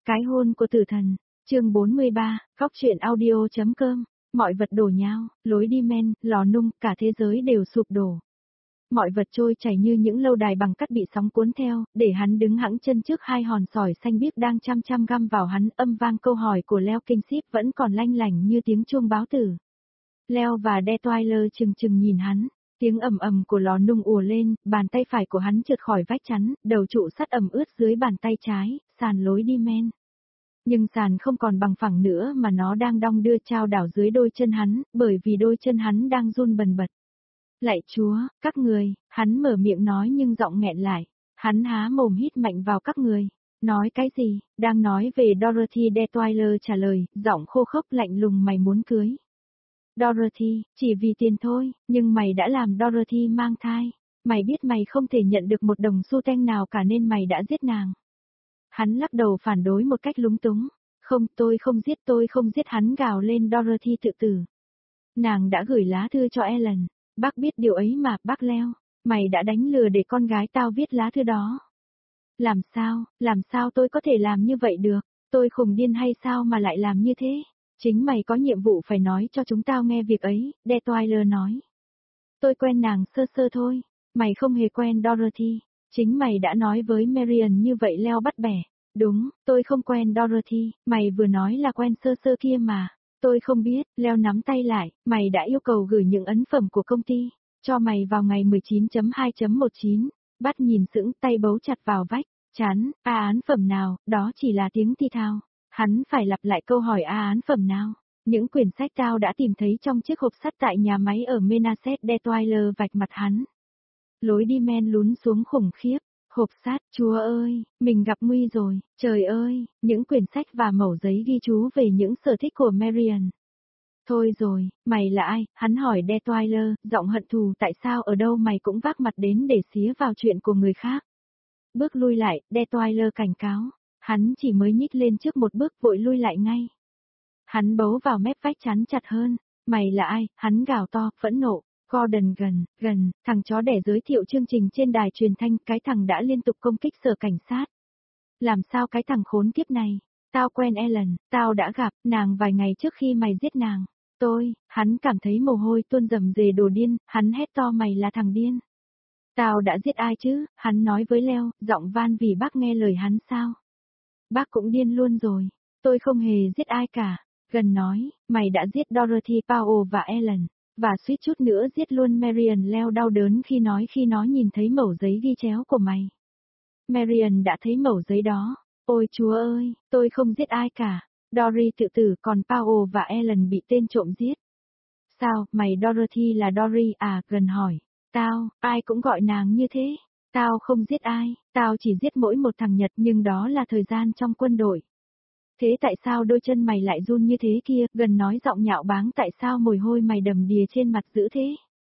Cái hôn của tử thần, chương 43, góc truyện audio.com, mọi vật đổ nhao, lối đi men, lò nung, cả thế giới đều sụp đổ. Mọi vật trôi chảy như những lâu đài bằng cát bị sóng cuốn theo, để hắn đứng hẵng chân trước hai hòn sỏi xanh biếc đang chăm chăm găm vào hắn. Âm vang câu hỏi của Leo Kinh Ship vẫn còn lanh lảnh như tiếng chuông báo tử. Leo và Detweiler chừng chừng nhìn hắn. Tiếng ầm ầm của lò nung ùa lên, bàn tay phải của hắn trượt khỏi vách chắn, đầu trụ sắt ẩm ướt dưới bàn tay trái, sàn lối đi men. Nhưng sàn không còn bằng phẳng nữa mà nó đang đong đưa chao đảo dưới đôi chân hắn, bởi vì đôi chân hắn đang run bần bật. Lạy Chúa, các người, hắn mở miệng nói nhưng giọng nghẹn lại. Hắn há mồm hít mạnh vào các người. Nói cái gì? Đang nói về Dorothy. Detweiler trả lời, giọng khô khốc lạnh lùng, mày muốn cưới Dorothy, chỉ vì tiền thôi, nhưng mày đã làm Dorothy mang thai. Mày biết mày không thể nhận được một đồng xu teng nào cả nên mày đã giết nàng. Hắn lắc đầu phản đối một cách lúng túng. Không, tôi không giết, hắn gào lên. Dorothy tự tử. Nàng đã gửi lá thư cho Ellen. Bác biết điều ấy mà, bác Leo. Mày đã đánh lừa để con gái tao viết lá thư đó. Làm sao tôi có thể làm như vậy được? Tôi khùng điên hay sao mà lại làm như thế? Chính mày có nhiệm vụ phải nói cho chúng tao nghe việc ấy, Detweiler nói. Tôi quen nàng sơ sơ thôi, mày không hề quen Dorothy. Chính mày đã nói với Marian như vậy. Leo bắt bẻ. Đúng, tôi không quen Dorothy, mày vừa nói là quen sơ sơ kia mà. Tôi không biết. Leo nắm tay lại, mày đã yêu cầu gửi những ấn phẩm của công ty cho mày vào ngày 19.2.19. Bắt nhìn sững, tay bấu chặt vào vách, chán. Án phẩm nào? Đó chỉ là tiếng thi thao. Hắn phải lặp lại câu hỏi. Án phẩm nào? Những quyển sách tao đã tìm thấy trong chiếc hộp sắt tại nhà máy ở Menacet. Detweiler vạch mặt hắn. Lối đi men lún xuống khủng khiếp. Hộp sắt, Chúa ơi, mình gặp nguy rồi. Trời ơi, những quyển sách và mẩu giấy ghi chú về những sở thích của Marian. Thôi rồi, mày là ai? Hắn hỏi Detweiler, giọng hận thù. Tại sao ở đâu mày cũng vác mặt đến để xía vào chuyện của người khác? Bước lui lại, Detweiler cảnh cáo. Hắn chỉ mới nhích lên trước một bước, vội lui lại ngay. Hắn bấu vào mép vách chắn chặt hơn. Mày là ai? Hắn gào to, phẫn nộ. Gordon gần, thằng chó đẻ giới thiệu chương trình trên đài truyền thanh. Cái thằng đã liên tục công kích sở cảnh sát. Làm sao cái thằng khốn kiếp này? Tao quen Ellen, tao đã gặp nàng vài ngày trước khi mày giết nàng. Hắn cảm thấy mồ hôi tuôn rầm rề. Đồ điên, hắn hét to, mày là thằng điên. Tao đã giết ai chứ? Hắn nói với Leo, giọng van vì bác nghe lời hắn sao? Bác cũng điên luôn rồi. Tôi không hề giết ai cả. Gần nói, mày đã giết Dorothy, Powell và Ellen, và suýt chút nữa giết luôn Marian. Leo đau đớn khi nó nhìn thấy mẩu giấy ghi chéo của mày. Marian đã thấy mẩu giấy đó. Ôi Chúa ơi, tôi không giết ai cả. Dory tự tử, còn Powell và Ellen bị tên trộm giết. Sao, mày Dorothy là Dory à? Gần hỏi. Tao, ai cũng gọi nàng như thế. Tao không giết ai, tao chỉ giết mỗi một thằng Nhật, nhưng đó là thời gian trong quân đội. Thế tại sao đôi chân mày lại run như thế kia? Gần nói giọng nhạo báng. Tại sao mồ hôi mày đầm đìa trên mặt dữ thế?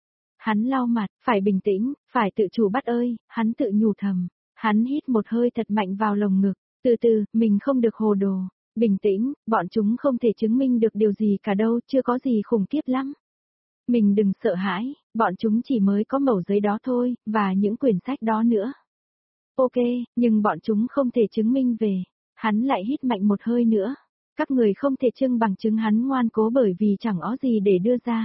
Hắn lau mặt, phải bình tĩnh, phải tự chủ bắt ơi, hắn tự nhủ thầm. Hắn hít một hơi thật mạnh vào lồng ngực. Từ từ, mình không được hồ đồ. Bình tĩnh, bọn chúng không thể chứng minh được điều gì cả đâu, chưa có gì khủng khiếp lắm. Mình đừng sợ hãi, bọn chúng chỉ mới có mẩu giấy đó thôi, và những quyển sách đó nữa. Ok, nhưng bọn chúng không thể chứng minh về. Hắn lại hít mạnh một hơi nữa. Các người không thể trưng bằng chứng. Hắn ngoan cố bởi vì chẳng có gì để đưa ra.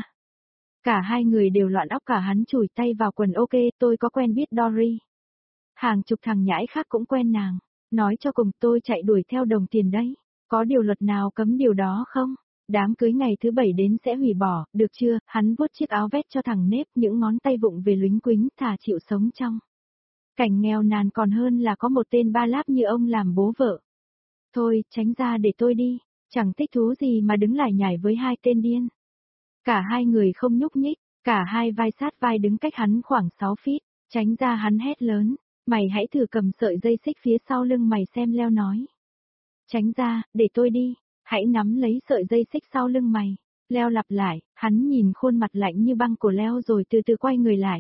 Cả hai người đều loạn óc. Cả hắn chùi tay vào quần. Ok, tôi có quen biết Dory. Hàng chục thằng nhãi khác cũng quen nàng. Nói cho cùng, tôi chạy đuổi theo đồng tiền đấy. Có điều luật nào cấm điều đó không? Đám cưới ngày thứ 7 đến sẽ hủy bỏ, được chưa? Hắn vuốt chiếc áo vest cho thằng nếp, những ngón tay vụng về lính quính, thà chịu sống trong cảnh nghèo nàn còn hơn là có một tên ba láp như ông làm bố vợ. Thôi, tránh ra để tôi đi, chẳng thích thú gì mà đứng lải nhải với hai tên điên. Cả hai người không nhúc nhích, cả hai vai sát vai đứng cách hắn khoảng 6 feet, tránh ra. Hắn hét lớn, mày hãy thử cầm sợi dây xích phía sau lưng mày xem. Leo nói. Tránh ra, để tôi đi, hãy nắm lấy sợi dây xích sau lưng mày. Leo lặp lại, hắn nhìn khuôn mặt lạnh như băng của Leo rồi từ từ quay người lại.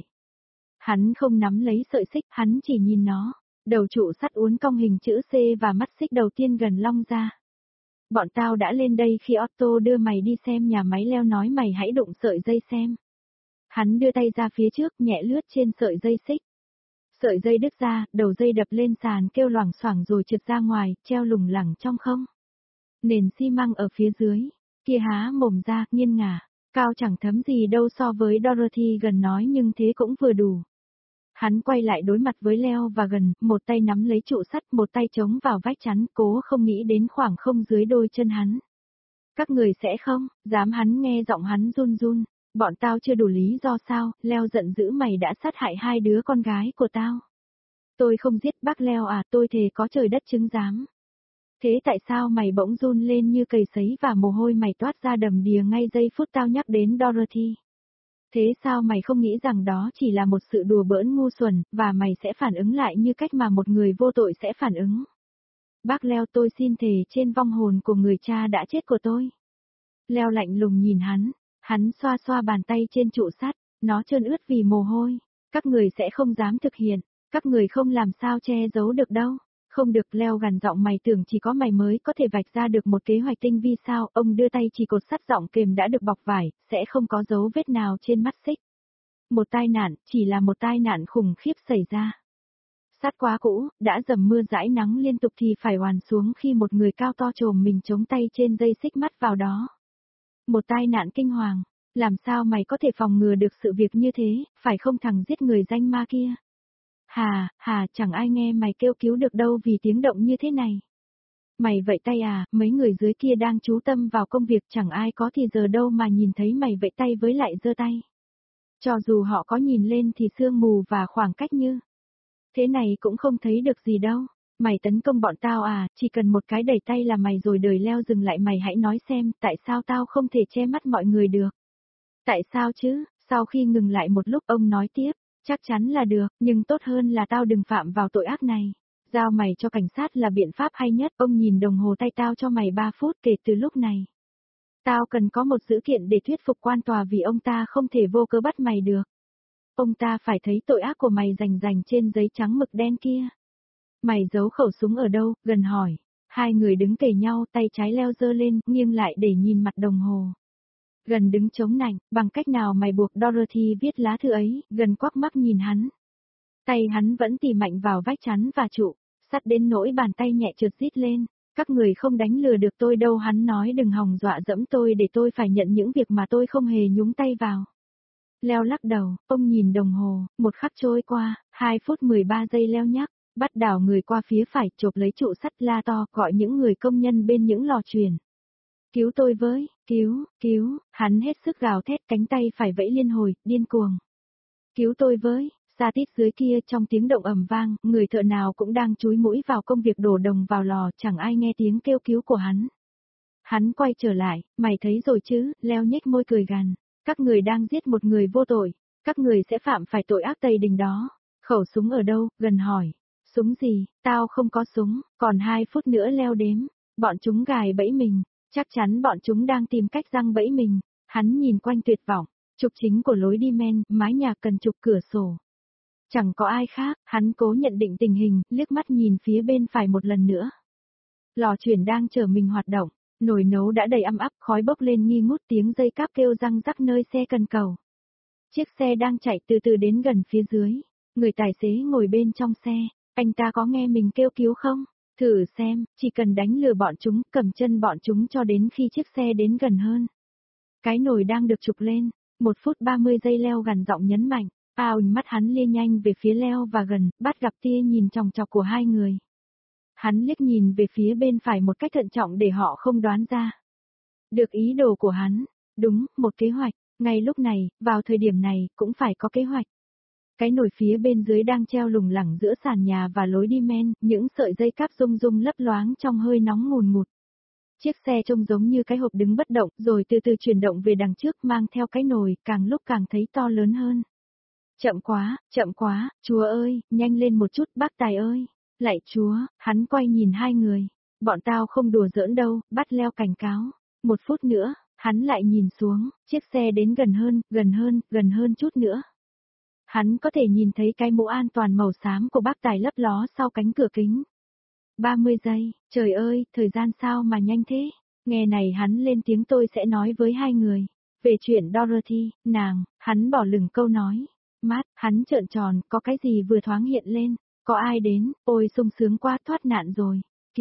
Hắn không nắm lấy sợi xích, hắn chỉ nhìn nó. Đầu trụ sắt uốn cong hình chữ C và mắt xích đầu tiên gần long ra. Bọn tao đã lên đây khi Otto đưa mày đi xem nhà máy. Leo nói, mày hãy đụng sợi dây xem. Hắn đưa tay ra phía trước, nhẹ lướt trên sợi dây xích. Sợi dây đứt ra, đầu dây đập lên sàn kêu loảng xoảng rồi trượt ra ngoài, treo lủng lẳng trong không. Nền xi măng ở phía dưới, kia há mồm ra, nghiêng ngả, cao chẳng thấm gì đâu so với Dorothy gần nói nhưng thế cũng vừa đủ. Hắn quay lại đối mặt với Leo và gần, một tay nắm lấy trụ sắt, một tay chống vào vách chắn, cố không nghĩ đến khoảng không dưới đôi chân hắn. Các người sẽ không, dám hắn nghe giọng hắn run run, bọn tao chưa đủ lý do sao, Leo giận dữ mày đã sát hại hai đứa con gái của tao. Tôi không giết bác Leo à, tôi thề có trời đất chứng giám. Thế tại sao mày bỗng run lên như cầy sấy và mồ hôi mày toát ra đầm đìa ngay giây phút tao nhắc đến Dorothy? Thế sao mày không nghĩ rằng đó chỉ là một sự đùa bỡn ngu xuẩn, và mày sẽ phản ứng lại như cách mà một người vô tội sẽ phản ứng? Bác Leo, tôi xin thề trên vong hồn của người cha đã chết của tôi. Leo lạnh lùng nhìn hắn xoa xoa bàn tay trên trụ sắt, nó trơn ướt vì mồ hôi. Các người sẽ không dám thực hiện, các người không làm sao che giấu được đâu. Không được, Leo gằn giọng, mày tưởng chỉ có mày mới có thể vạch ra được một kế hoạch tinh vi sao? Ông đưa tay chỉ cột sắt giọng kềm đã được bọc vải, sẽ không có dấu vết nào trên mắt xích. Một tai nạn, chỉ là một tai nạn khủng khiếp xảy ra. Sắt quá cũ, đã dầm mưa dãi nắng liên tục thì phải hoàn xuống khi một người cao to trồm mình chống tay trên dây xích mắt vào đó. Một tai nạn kinh hoàng, làm sao mày có thể phòng ngừa được sự việc như thế, phải không thằng giết người danh ma kia? Hà, chẳng ai nghe mày kêu cứu được đâu vì tiếng động như thế này. Mày vẫy tay à, mấy người dưới kia đang chú tâm vào công việc, chẳng ai có thì giờ đâu mà nhìn thấy mày vẫy tay với lại giơ tay. Cho dù họ có nhìn lên thì sương mù và khoảng cách như thế này cũng không thấy được gì đâu. Mày tấn công bọn tao à, chỉ cần một cái đẩy tay là mày rồi. Đời Leo dừng lại, mày hãy nói xem, tại sao tao không thể che mắt mọi người được? Tại sao chứ? Sau khi ngừng lại một lúc ông nói tiếp, chắc chắn là được, nhưng tốt hơn là tao đừng phạm vào tội ác này. Giao mày cho cảnh sát là biện pháp hay nhất. Ông nhìn đồng hồ tay, tao cho mày 3 phút kể từ lúc này. Tao cần có một dữ kiện để thuyết phục quan tòa vì ông ta không thể vô cớ bắt mày được. Ông ta phải thấy tội ác của mày rành trên giấy trắng mực đen kia. Mày giấu khẩu súng ở đâu? Gần hỏi. Hai người đứng kề nhau, tay trái Leo giơ lên, nghiêng lại để nhìn mặt đồng hồ. Gần đứng chống nạnh, bằng cách nào mày buộc Dorothy viết lá thư ấy? Gần quắc mắt nhìn hắn. Tay hắn vẫn tì mạnh vào vách chắn và trụ, sắt đến nỗi bàn tay nhẹ trượt rít lên. Các người không đánh lừa được tôi đâu, hắn nói, đừng hòng dọa dẫm tôi để tôi phải nhận những việc mà tôi không hề nhúng tay vào. Leo lắc đầu, ông nhìn đồng hồ, 1 khắc trôi qua, 2 phút 13 giây. Leo nhắc, bắt đảo người qua phía phải, chộp lấy trụ sắt, la to, gọi những người công nhân bên những lò chuyền. Cứu tôi với, cứu, hắn hết sức gào thét, cánh tay phải vẫy liên hồi, điên cuồng. Cứu tôi với, xa tít dưới kia trong tiếng động ầm vang, người thợ nào cũng đang chúi mũi vào công việc đổ đồng vào lò, chẳng ai nghe tiếng kêu cứu của hắn. Hắn quay trở lại, mày thấy rồi chứ? Leo nhếch môi cười gằn, các người đang giết một người vô tội, các người sẽ phạm phải tội ác tày đình đó. Khẩu súng ở đâu? Gần hỏi. Súng gì? Tao không có súng, còn 2 phút nữa. Leo đếm, bọn chúng gài bẫy mình, chắc chắn bọn chúng đang tìm cách giăng bẫy mình. Hắn nhìn quanh tuyệt vọng, trục chính của lối đi men, mái nhà cần trục, cửa sổ. Chẳng có ai khác, hắn cố nhận định tình hình, liếc mắt nhìn phía bên phải một lần nữa. Lò chuyền đang chờ mình hoạt động, nồi nấu đã đầy ăm ắp, khói bốc lên nghi ngút, tiếng dây cáp kêu răng rắc nơi xe cần cầu. Chiếc xe đang chạy từ từ đến gần phía dưới, người tài xế ngồi bên trong xe, anh ta có nghe mình kêu cứu không? Thử xem, chỉ cần đánh lừa bọn chúng, cầm chân bọn chúng cho đến khi chiếc xe đến gần hơn. Cái nồi đang được trục lên, 1 phút 30 giây. Leo gằn giọng nhấn mạnh. Mắt hắn lia nhanh về phía Leo và Gần, bắt gặp tia nhìn chòng chọc của hai người. Hắn liếc nhìn về phía bên phải một cách thận trọng để họ không đoán ra được ý đồ của hắn. Đúng, một kế hoạch, ngay lúc này, vào thời điểm này, cũng phải có kế hoạch. Cái nồi phía bên dưới đang treo lủng lẳng giữa sàn nhà và lối đi men, những sợi dây cáp rung rung lấp loáng trong hơi nóng ngùn ngụt. Chiếc xe trông giống như cái hộp đứng bất động, rồi từ từ chuyển động về đằng trước, mang theo cái nồi, càng lúc càng thấy to lớn hơn. Chậm quá, Chúa ơi, nhanh lên một chút, bác Tài ơi. Lạy Chúa, hắn quay nhìn hai người. Bọn tao không đùa giỡn đâu, bắt Leo cảnh cáo. 1 phút nữa, hắn lại nhìn xuống, chiếc xe đến gần hơn chút nữa. Hắn có thể nhìn thấy cái mũ an toàn màu xám của bác Tài lấp ló sau cánh cửa kính. 30 giây, trời ơi, thời gian sao mà nhanh thế. Nghe này, hắn lên tiếng, tôi sẽ nói với hai người về chuyện Dorothy, nàng. Hắn bỏ lửng câu nói. Mát, Hắn trợn tròn, có cái gì vừa thoáng hiện lên, có ai đến, ôi sung sướng quá thoát nạn rồi.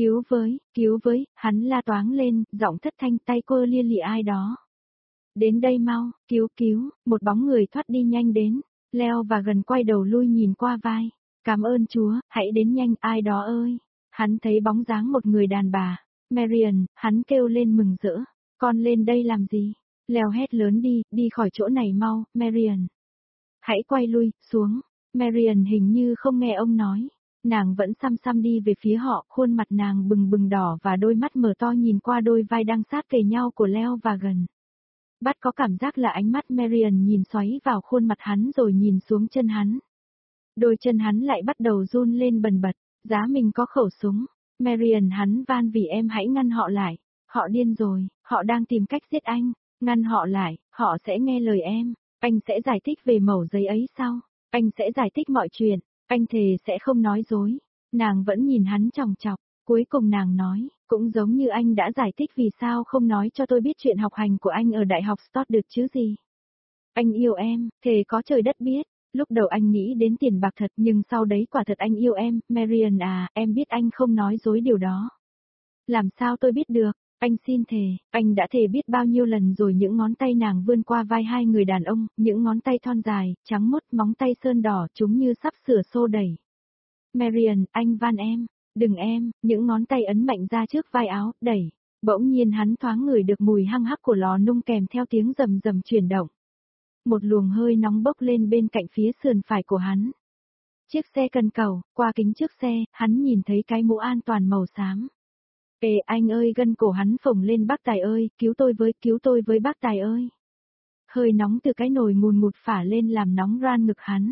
Cứu với, hắn la toáng lên, giọng thất thanh tay cô lia lịa ai đó. Đến đây mau, cứu, một bóng người thoát đi nhanh đến, leo và gần quay đầu lui nhìn qua vai. Cảm ơn Chúa, hãy đến nhanh ai đó ơi. Hắn thấy bóng dáng một người đàn bà. Marian, hắn kêu lên mừng rỡ. Con lên đây làm gì? Leo hét lớn đi khỏi chỗ này mau, Marian. Hãy quay lui, xuống. Marian hình như không nghe ông nói. Nàng vẫn xăm xăm đi về phía họ, khuôn mặt nàng bừng bừng đỏ và đôi mắt mở to nhìn qua đôi vai đang sát kề nhau của Leo và gần. Bắt có cảm giác là ánh mắt Marian nhìn xoáy vào khuôn mặt hắn rồi nhìn xuống chân hắn. Đôi chân hắn lại bắt đầu run lên bần bật, giá mình có khẩu súng. Marian hắn van vì em hãy ngăn họ lại. Họ điên rồi, họ đang tìm cách giết anh, ngăn họ lại, họ sẽ nghe lời em. Anh sẽ giải thích về mẩu giấy ấy sau. Anh sẽ giải thích mọi chuyện, anh thề sẽ không nói dối. Nàng vẫn nhìn hắn chòng chọc, cuối cùng nàng nói, cũng giống như anh đã giải thích vì sao không nói cho tôi biết chuyện học hành của anh ở Đại học Stott được chứ gì. Anh yêu em, thề có trời đất biết. Lúc đầu anh nghĩ đến tiền bạc thật nhưng sau đấy quả thật anh yêu em, Marian à, em biết anh không nói dối điều đó. Làm sao tôi biết được, anh xin thề, anh đã thề biết bao nhiêu lần rồi. Những ngón tay nàng vươn qua vai hai người đàn ông, những ngón tay thon dài, trắng mốt, móng tay sơn đỏ, chúng như sắp sửa xô đẩy. Marian, anh van em, đừng em, những ngón tay ấn mạnh ra trước vai áo, đẩy. Bỗng nhiên hắn thoáng ngửi được mùi hăng hắc của lò nung kèm theo tiếng rầm rầm chuyển động. Một luồng hơi nóng bốc lên bên cạnh phía sườn phải của hắn. Chiếc xe cần cầu, qua kính trước xe, hắn nhìn thấy cái mũ an toàn màu xám. Ê anh ơi, gân cổ hắn phồng lên, bác Tài ơi, cứu tôi với bác Tài ơi. Hơi nóng từ cái nồi ngùn ngụt phả lên làm nóng ran ngực hắn.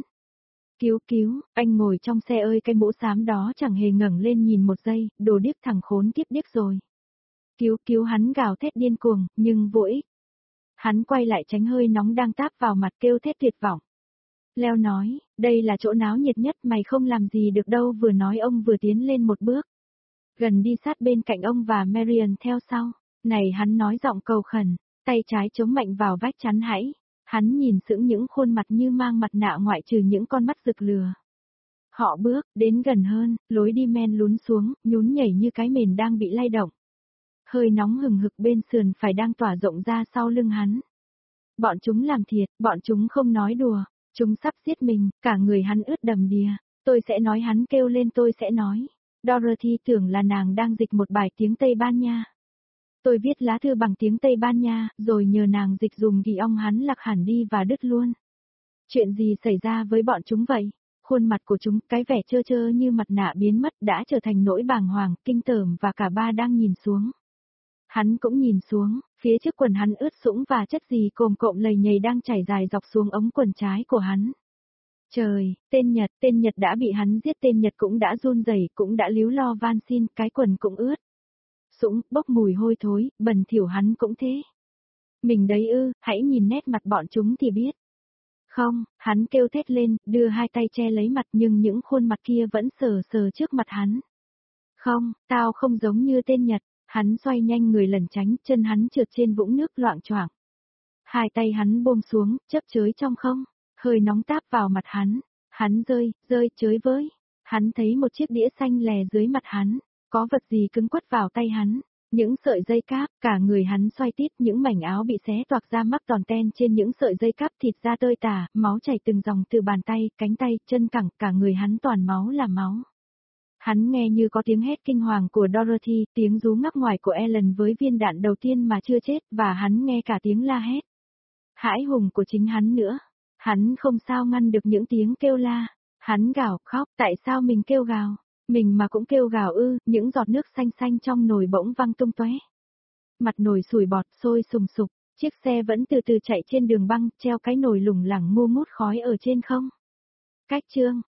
Cứu, anh ngồi trong xe ơi, cái mũ xám đó chẳng hề ngẩng lên nhìn một giây, đồ điếc thằng khốn kiếp điếc rồi. Cứu hắn gào thét điên cuồng, nhưng vô ích. Hắn quay lại tránh hơi nóng đang táp vào mặt kêu thét tuyệt vọng. Leo nói, đây là chỗ náo nhiệt nhất, mày không làm gì được đâu. Vừa nói ông vừa tiến lên một bước. Gần đi sát bên cạnh ông và Marian theo sau. Này hắn nói giọng cầu khẩn, tay trái chống mạnh vào vách chắn hãy. Hắn nhìn sững những khuôn mặt như mang mặt nạ ngoại trừ những con mắt rực lửa. Họ bước, đến gần hơn, lối đi men lún xuống, nhún nhảy như cái mền đang bị lay động. Hơi nóng hừng hực bên sườn phải đang tỏa rộng ra sau lưng hắn. Bọn chúng làm thiệt, bọn chúng không nói đùa, chúng sắp giết mình, cả người hắn ướt đầm đìa. Tôi sẽ nói, hắn kêu lên, tôi sẽ nói. Dorothy tưởng là nàng đang dịch một bài tiếng Tây Ban Nha. Tôi viết lá thư bằng tiếng Tây Ban Nha, rồi nhờ nàng dịch dùng thì ông hắn lạc hẳn đi và đứt luôn. Chuyện gì xảy ra với bọn chúng vậy? Khuôn mặt của chúng, cái vẻ trơ trơ như mặt nạ biến mất đã trở thành nỗi bàng hoàng, kinh tởm và cả ba đang nhìn xuống. Hắn cũng nhìn xuống, phía trước quần hắn ướt sũng và chất gì cồm cộm lầy nhầy đang chảy dài dọc xuống ống quần trái của hắn. Trời, tên Nhật đã bị hắn giết, tên Nhật cũng đã run rẩy, cũng đã líu lo van xin, cái quần cũng ướt. Sũng, bốc mùi hôi thối, bẩn thỉu, hắn cũng thế. Mình đấy ư, hãy nhìn nét mặt bọn chúng thì biết. Không, hắn kêu thét lên, đưa hai tay che lấy mặt nhưng những khuôn mặt kia vẫn sờ sờ trước mặt hắn. Không, tao không giống như tên Nhật. Hắn xoay nhanh người lẩn tránh, chân hắn trượt trên vũng nước loạng choạng. Hai tay hắn buông xuống, chớp chới trong không, hơi nóng táp vào mặt hắn. Hắn rơi chới với. Hắn thấy một chiếc đĩa xanh lè dưới mặt hắn, có vật gì cứng quất vào tay hắn. Những sợi dây cáp, cả người hắn xoay tít, những mảnh áo bị xé toạc ra mắc toàn ten trên những sợi dây cáp, thịt da tơi tả, máu chảy từng dòng từ bàn tay, cánh tay, chân cẳng, cả người hắn toàn máu là máu. Hắn nghe như có tiếng hét kinh hoàng của Dorothy, tiếng rú ngắc ngoài của Ellen với viên đạn đầu tiên mà chưa chết, và hắn nghe cả tiếng la hét hãi hùng của chính hắn nữa. Hắn không sao ngăn được những tiếng kêu la. Hắn gào khóc, tại sao mình kêu gào? Mình mà cũng kêu gào ư? Những giọt nước xanh xanh trong nồi bỗng văng tung tóe. Mặt nồi sủi bọt sôi sùng sục, chiếc xe vẫn từ từ chạy trên đường băng, treo cái nồi lủng lẳng ngu ngút khói ở trên không. Cách chương